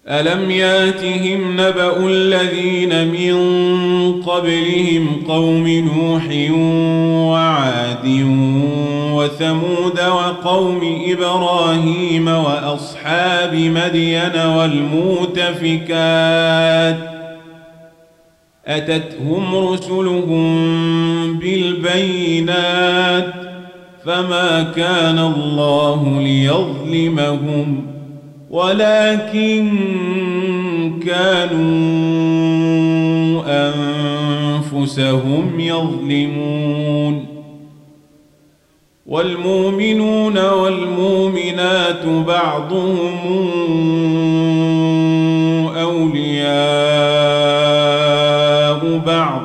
ألم ياتهم نبأ الذين من قبلهم قوم نوح وعاد وثمود وقوم إبراهيم وأصحاب مدين والمؤتفكات أتتهم رسلهم بالبينات فما كان الله ليظلمهم ولكن كانوا أنفسهم يظلمون والمؤمنون والمؤمنات بعضهم أولياء بعض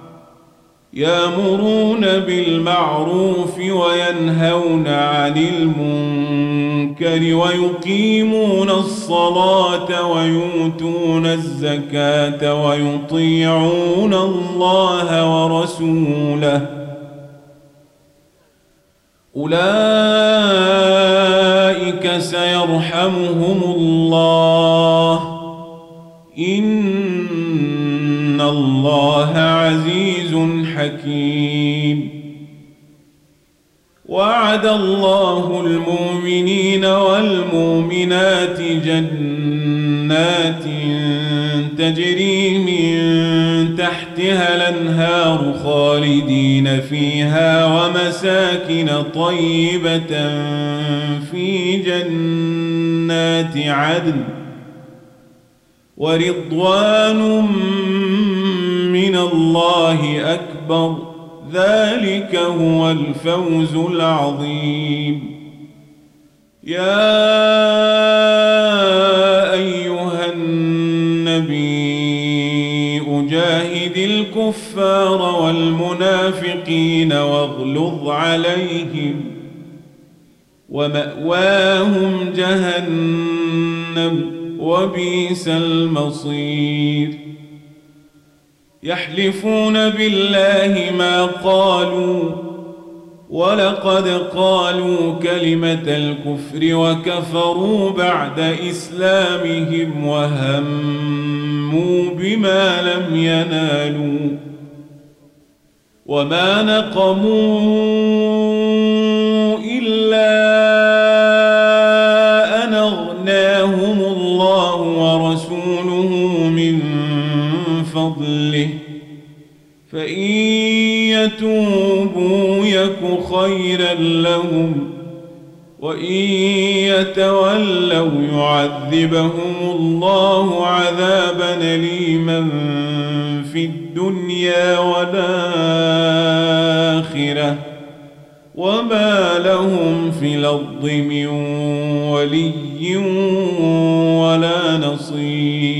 يأمرون بالمعروف وينهون عن المنكر ويقيمون الصلاة ويؤتون الزكاة ويطيعون الله ورسوله أولئك سيرحمهم الله إن الله عزيز حكيم وعد الله المؤمنين والمؤمنات جنات تجري من تحتها الأنهار خالدين فيها ومساكن طيبة في جنات عدن ورضوان من الله أكبر ذلك هو الفوز العظيم يا أيها النبي أجاهد الكفار والمنافقين واغلظ عليهم ومأواهم جهنم وبئس المصير يحلفون بالله ما قالوا ولقد قالوا كلمة الكفر وكفروا بعد إسلامهم وهموا بما لم ينالوا وما نقموا إلا أن أغناهم الله ورسوله من فضله فإن يتوبوا يك خيرا لهم وإن يتولوا يعذبهم الله عذابا أليما في الدنيا والآخرة وما لهم في الأرض من ولي ولا نصير